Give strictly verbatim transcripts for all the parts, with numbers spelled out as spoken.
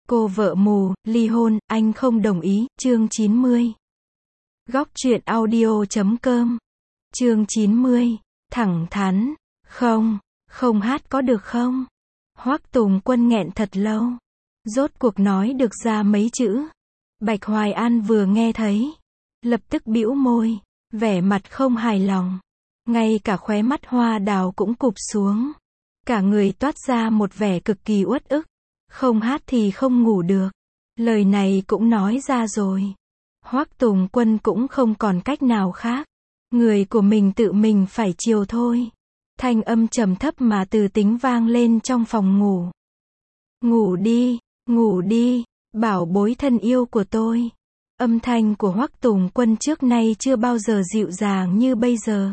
Cô vợ mù, ly hôn, anh không đồng ý, chương chín mươi. Góc truyện audio chấm com. Chương chín mươi. Thẳng thắn. Không, không hát có được không? Hoắc Tùng Quân nghẹn thật lâu. Rốt cuộc nói được ra mấy chữ. Bạch Hoài An vừa nghe thấy, lập tức bĩu môi, vẻ mặt không hài lòng. Ngay cả khóe mắt hoa đào cũng cụp xuống. Cả người toát ra một vẻ cực kỳ uất ức. Không hát thì không ngủ được. Lời này cũng nói ra rồi. Hoắc Tùng Quân cũng không còn cách nào khác. Người của mình tự mình phải chiều thôi. Thanh âm trầm thấp mà từ tính vang lên trong phòng ngủ. Ngủ đi, ngủ đi, bảo bối thân yêu của tôi. Âm thanh của Hoắc Tùng Quân trước nay chưa bao giờ dịu dàng như bây giờ.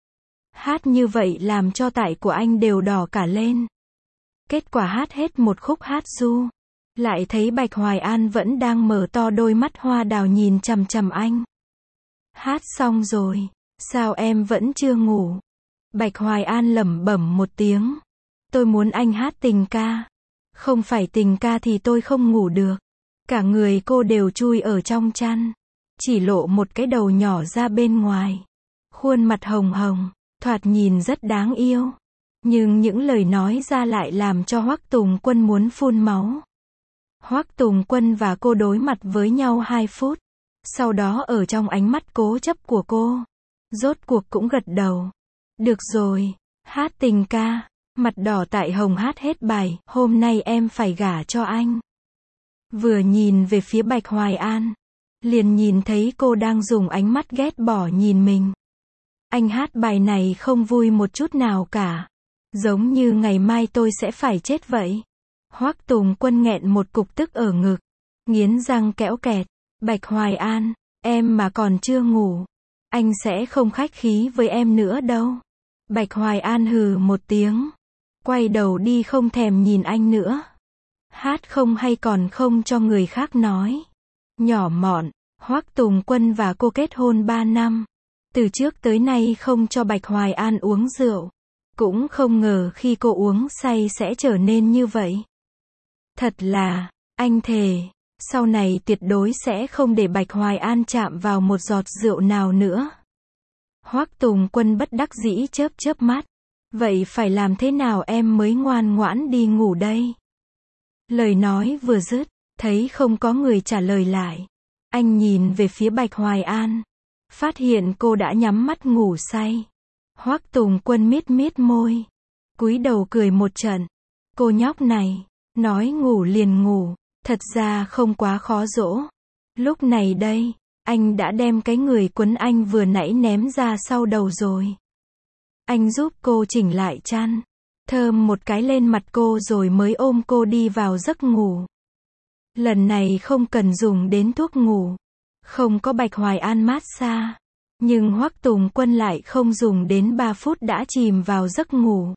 Hát như vậy làm cho tai của anh đều đỏ cả lên. Kết quả hát hết một khúc hát ru, lại thấy Bạch Hoài An vẫn đang mở to đôi mắt hoa đào nhìn chằm chằm anh. Hát xong rồi, sao em vẫn chưa ngủ? Bạch Hoài An lẩm bẩm một tiếng. Tôi muốn anh hát tình ca. Không phải tình ca thì tôi không ngủ được. Cả người cô đều chui ở trong chăn, chỉ lộ một cái đầu nhỏ ra bên ngoài. Khuôn mặt hồng hồng, thoạt nhìn rất đáng yêu. Nhưng những lời nói ra lại làm cho Hoắc Tùng Quân muốn phun máu. Hoắc Tùng Quân và cô đối mặt với nhau hai phút. Sau đó ở trong ánh mắt cố chấp của cô, rốt cuộc cũng gật đầu. Được rồi, hát tình ca. Mặt đỏ tại hồng hát hết bài, hôm nay em phải gả cho anh. Vừa nhìn về phía Bạch Hoài An, liền nhìn thấy cô đang dùng ánh mắt ghét bỏ nhìn mình. Anh hát bài này không vui một chút nào cả. Giống như ngày mai tôi sẽ phải chết vậy. Hoắc Tùng Quân nghẹn một cục tức ở ngực, nghiến răng kẽo kẹt. Bạch Hoài An, em mà còn chưa ngủ, anh sẽ không khách khí với em nữa đâu. Bạch Hoài An hừ một tiếng, quay đầu đi không thèm nhìn anh nữa. Hát không hay còn không cho người khác nói. Nhỏ mọn, Hoắc Tùng Quân và cô kết hôn ba năm. Từ trước tới nay không cho Bạch Hoài An uống rượu. Cũng không ngờ khi cô uống say sẽ trở nên như vậy. Thật là, anh thề, sau này tuyệt đối sẽ không để Bạch Hoài An chạm vào một giọt rượu nào nữa. Hoắc Tùng Quân bất đắc dĩ chớp chớp mắt. Vậy phải làm thế nào em mới ngoan ngoãn đi ngủ đây? Lời nói vừa dứt, thấy không có người trả lời lại. Anh nhìn về phía Bạch Hoài An, phát hiện cô đã nhắm mắt ngủ say. Hoắc Tùng Quân miết miết môi, cúi đầu cười một trận. Cô nhóc này, nói ngủ liền ngủ, thật ra không quá khó dỗ. Lúc này đây, anh đã đem cái người quấn anh vừa nãy ném ra sau đầu rồi. Anh giúp cô chỉnh lại chăn, thơm một cái lên mặt cô rồi mới ôm cô đi vào giấc ngủ. Lần này không cần dùng đến thuốc ngủ, không có Bạch Hoài An mát xa. Nhưng Hoắc Tùng Quân lại không dùng đến ba phút đã chìm vào giấc ngủ.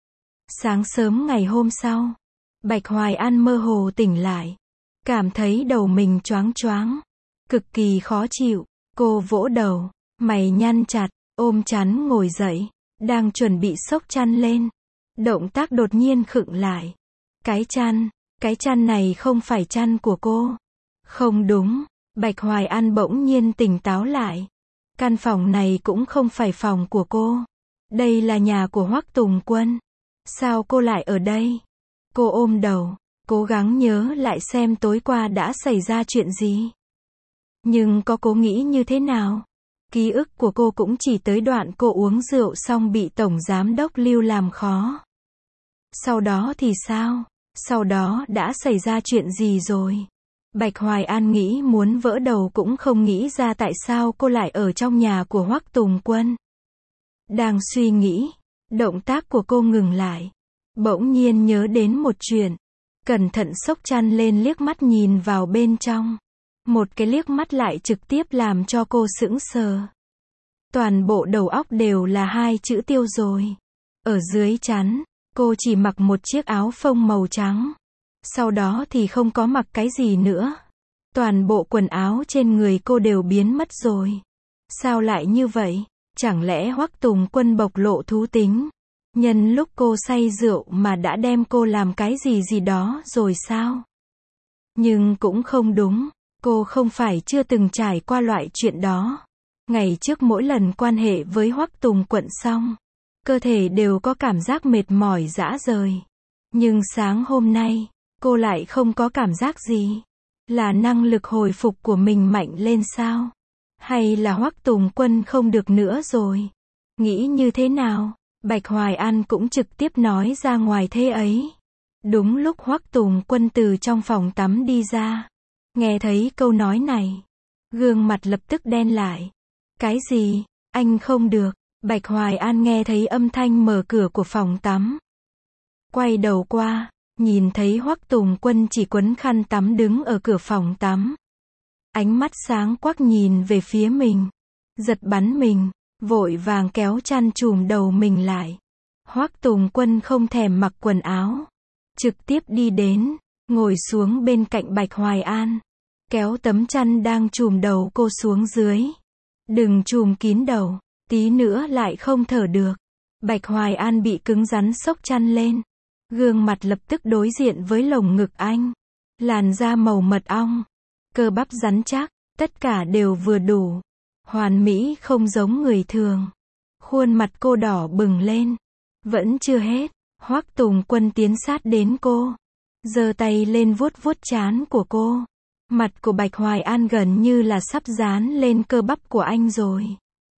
Sáng sớm ngày hôm sau, Bạch Hoài An mơ hồ tỉnh lại, cảm thấy đầu mình choáng choáng, cực kỳ khó chịu. Cô vỗ đầu, mày nhăn chặt, ôm chăn ngồi dậy, đang chuẩn bị xốc chăn lên. Động tác đột nhiên khựng lại. Cái chăn, cái chăn này không phải chăn của cô. Không đúng, Bạch Hoài An bỗng nhiên tỉnh táo lại. Căn phòng này cũng không phải phòng của cô. Đây là nhà của Hoắc Tùng Quân. Sao cô lại ở đây? Cô ôm đầu, cố gắng nhớ lại xem tối qua đã xảy ra chuyện gì. Nhưng có cố nghĩ như thế nào? Ký ức của cô cũng chỉ tới đoạn cô uống rượu xong bị Tổng Giám đốc Lưu làm khó. Sau đó thì sao? Sau đó đã xảy ra chuyện gì rồi? Bạch Hoài An nghĩ muốn vỡ đầu cũng không nghĩ ra tại sao cô lại ở trong nhà của Hoắc Tùng Quân. Đang suy nghĩ, động tác của cô ngừng lại. Bỗng nhiên nhớ đến một chuyện. Cẩn thận xốc chăn lên liếc mắt nhìn vào bên trong. Một cái liếc mắt lại trực tiếp làm cho cô sững sờ. Toàn bộ đầu óc đều là hai chữ tiêu rồi. Ở dưới chăn, cô chỉ mặc một chiếc áo phông màu trắng. Sau đó thì không có mặc cái gì nữa. Toàn bộ quần áo trên người cô đều biến mất rồi. Sao lại như vậy? Chẳng lẽ Hoắc Tùng Quân bộc lộ thú tính? Nhân lúc cô say rượu mà đã đem cô làm cái gì gì đó rồi sao? Nhưng cũng không đúng. Cô không phải chưa từng trải qua loại chuyện đó. Ngày trước mỗi lần quan hệ với Hoắc Tùng Quận xong, cơ thể đều có cảm giác mệt mỏi rã rời. Nhưng sáng hôm nay, cô lại không có cảm giác gì. Là năng lực hồi phục của mình mạnh lên sao? Hay là Hoắc Tùng Quân không được nữa rồi? Nghĩ như thế nào? Bạch Hoài An cũng trực tiếp nói ra ngoài thế ấy. Đúng lúc Hoắc Tùng Quân từ trong phòng tắm đi ra. Nghe thấy câu nói này, gương mặt lập tức đen lại. Cái gì? Anh không được. Bạch Hoài An nghe thấy âm thanh mở cửa của phòng tắm. Quay đầu qua, nhìn thấy Hoắc Tùng Quân chỉ quấn khăn tắm đứng ở cửa phòng tắm. Ánh mắt sáng quắc nhìn về phía mình. Giật bắn mình, vội vàng kéo chăn trùm đầu mình lại. Hoắc Tùng Quân không thèm mặc quần áo. Trực tiếp đi đến, ngồi xuống bên cạnh Bạch Hoài An. Kéo tấm chăn đang trùm đầu cô xuống dưới. Đừng trùm kín đầu, tí nữa lại không thở được. Bạch Hoài An bị cứng rắn xốc chăn lên. Gương mặt lập tức đối diện với lồng ngực anh. Làn da màu mật ong, cơ bắp rắn chắc, tất cả đều vừa đủ. Hoàn mỹ không giống người thường. Khuôn mặt cô đỏ bừng lên. Vẫn chưa hết, Hoắc Tùng Quân tiến sát đến cô. Giơ tay lên vuốt vuốt trán của cô. Mặt của Bạch Hoài An gần như là sắp dán lên cơ bắp của anh rồi.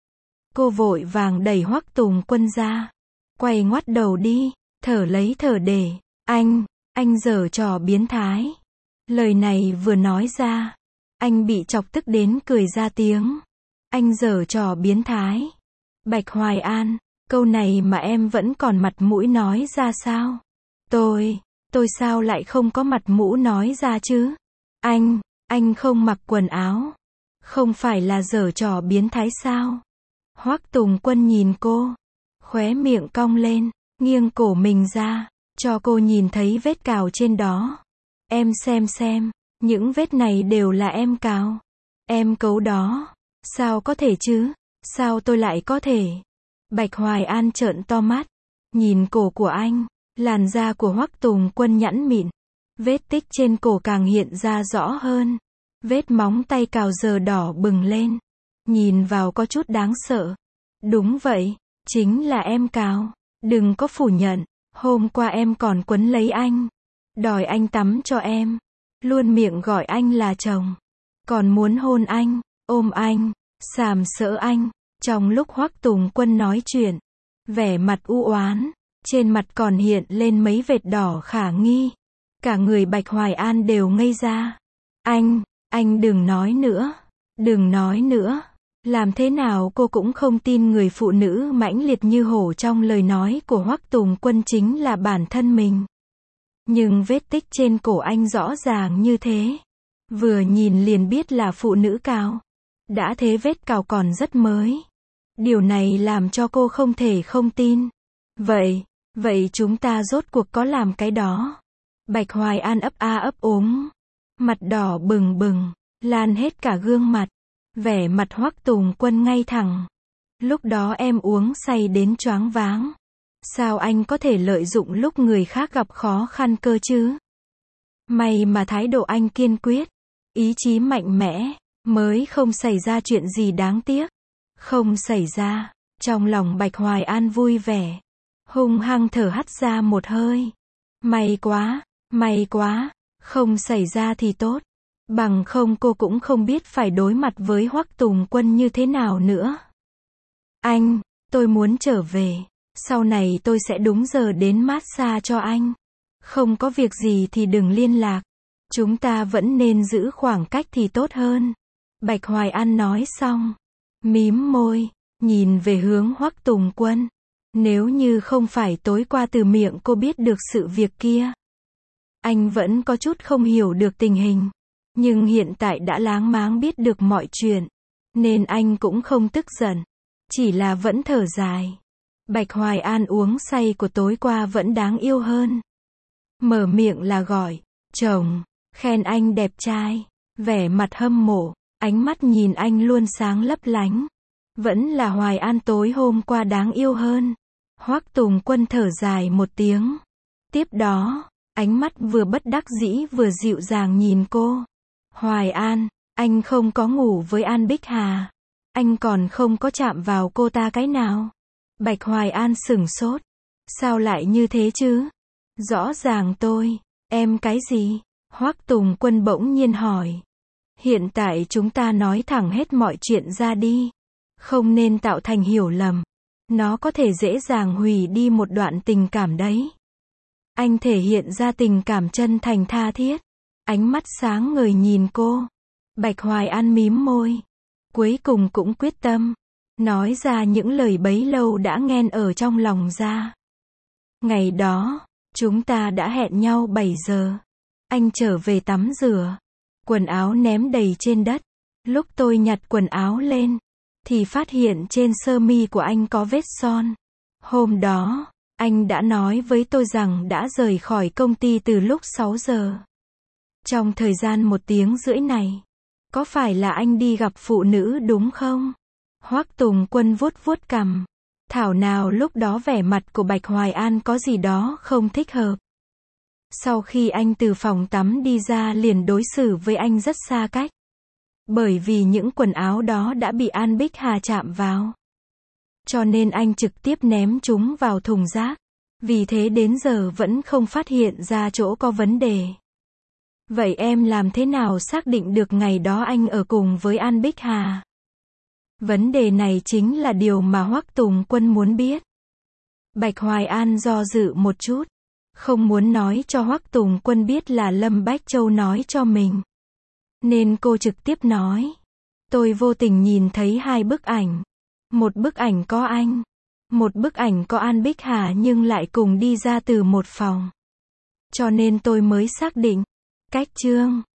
Cô vội vàng đẩy Hoắc Tùng Quân ra. Quay ngoắt đầu đi, thở lấy thở để. Anh, anh giở trò biến thái. Lời này vừa nói ra, anh bị chọc tức đến cười ra tiếng. Anh giở trò biến thái. Bạch Hoài An, câu này mà em vẫn còn mặt mũi nói ra sao? Tôi, tôi sao lại không có mặt mũi nói ra chứ? Anh, anh không mặc quần áo. Không phải là giở trò biến thái sao? Hoắc Tùng Quân nhìn cô. Khóe miệng cong lên, nghiêng cổ mình ra, cho cô nhìn thấy vết cào trên đó. Em xem xem, những vết này đều là em cào. Em cấu đó. Sao có thể chứ? Sao tôi lại có thể? Bạch Hoài An trợn to mắt. Nhìn cổ của anh. Làn da của Hoắc Tùng Quân nhẵn mịn. Vết tích trên cổ càng hiện ra rõ hơn. Vết móng tay cào giờ đỏ bừng lên. Nhìn vào có chút đáng sợ. Đúng vậy, chính là em cào. Đừng có phủ nhận. Hôm qua em còn quấn lấy anh. Đòi anh tắm cho em. Luôn miệng gọi anh là chồng. Còn muốn hôn anh, ôm anh, sàm sỡ anh. Trong lúc Hoắc Tùng Quân nói chuyện, vẻ mặt u oán, trên mặt còn hiện lên mấy vệt đỏ khả nghi. Cả người Bạch Hoài An đều ngây ra. Anh, anh đừng nói nữa. Đừng nói nữa. Làm thế nào cô cũng không tin người phụ nữ mãnh liệt như hổ trong lời nói của Hoắc Tùng Quân chính là bản thân mình. Nhưng vết tích trên cổ anh rõ ràng như thế. Vừa nhìn liền biết là phụ nữ cào. Đã thế vết cào còn rất mới. Điều này làm cho cô không thể không tin. Vậy, vậy chúng ta rốt cuộc có làm cái đó? Bạch Hoài An ấp a ấp úng. Mặt đỏ bừng bừng, lan hết cả gương mặt. Vẻ mặt Hoắc Tùng Quân ngay thẳng. Lúc đó em uống say đến choáng váng. Sao anh có thể lợi dụng lúc người khác gặp khó khăn cơ chứ? May mà thái độ anh kiên quyết, ý chí mạnh mẽ, mới không xảy ra chuyện gì đáng tiếc. Không xảy ra. Trong lòng Bạch Hoài An vui vẻ, hung hăng thở hắt ra một hơi. May quá, may quá, không xảy ra thì tốt. Bằng không cô cũng không biết phải đối mặt với Hoắc Tùng Quân như thế nào nữa. Anh, tôi muốn trở về. Sau này tôi sẽ đúng giờ đến massage cho anh. Không có việc gì thì đừng liên lạc. Chúng ta vẫn nên giữ khoảng cách thì tốt hơn. Bạch Hoài An nói xong, mím môi, nhìn về hướng Hoắc Tùng Quân. Nếu như không phải tối qua từ miệng cô biết được sự việc kia, anh vẫn có chút không hiểu được tình hình. Nhưng hiện tại đã láng máng biết được mọi chuyện, nên anh cũng không tức giận. Chỉ là vẫn thở dài. Bạch Hoài An uống say của tối qua vẫn đáng yêu hơn. Mở miệng là gọi, chồng, khen anh đẹp trai, vẻ mặt hâm mộ, ánh mắt nhìn anh luôn sáng lấp lánh. Vẫn là Hoài An tối hôm qua đáng yêu hơn. Hoắc Tùng Quân thở dài một tiếng. Tiếp đó, Ánh mắt vừa bất đắc dĩ vừa dịu dàng nhìn cô. Hoài An, anh không có ngủ với An Bích Hà. Anh còn không có chạm vào cô ta cái nào. Bạch Hoài An sửng sốt. Sao lại như thế chứ? Rõ ràng tôi, em cái gì? Hoắc Tùng Quân bỗng nhiên hỏi. Hiện tại chúng ta nói thẳng hết mọi chuyện ra đi. Không nên tạo thành hiểu lầm. Nó có thể dễ dàng hủy đi một đoạn tình cảm đấy. Anh thể hiện ra tình cảm chân thành tha thiết. Ánh mắt sáng ngời nhìn cô. Bạch Hoài An mím môi. Cuối cùng cũng quyết tâm. Nói ra những lời bấy lâu đã nghẹn ở trong lòng ra. Ngày đó, chúng ta đã hẹn nhau bảy giờ. Anh trở về tắm rửa. Quần áo ném đầy trên đất. Lúc tôi nhặt quần áo lên, thì phát hiện trên sơ mi của anh có vết son. Hôm đó, anh đã nói với tôi rằng đã rời khỏi công ty từ lúc sáu giờ. Trong thời gian một tiếng rưỡi này, có phải là anh đi gặp phụ nữ đúng không? Hoắc Tùng Quân vuốt vuốt cằm. Thảo nào lúc đó vẻ mặt của Bạch Hoài An có gì đó không thích hợp. Sau khi anh từ phòng tắm đi ra liền đối xử với anh rất xa cách. Bởi vì những quần áo đó đã bị An Bích Hà chạm vào. Cho nên anh trực tiếp ném chúng vào thùng rác. Vì thế đến giờ vẫn không phát hiện ra chỗ có vấn đề. Vậy em làm thế nào xác định được ngày đó anh ở cùng với An Bích Hà? Vấn đề này chính là điều mà Hoắc Tùng Quân muốn biết. Bạch Hoài An do dự một chút. Không muốn nói cho Hoắc Tùng Quân biết là Lâm Bách Châu nói cho mình. Nên cô trực tiếp nói. Tôi vô tình nhìn thấy hai bức ảnh. Một bức ảnh có anh. Một bức ảnh có An Bích Hà nhưng lại cùng đi ra từ một phòng. Cho nên tôi mới xác định. Cách chương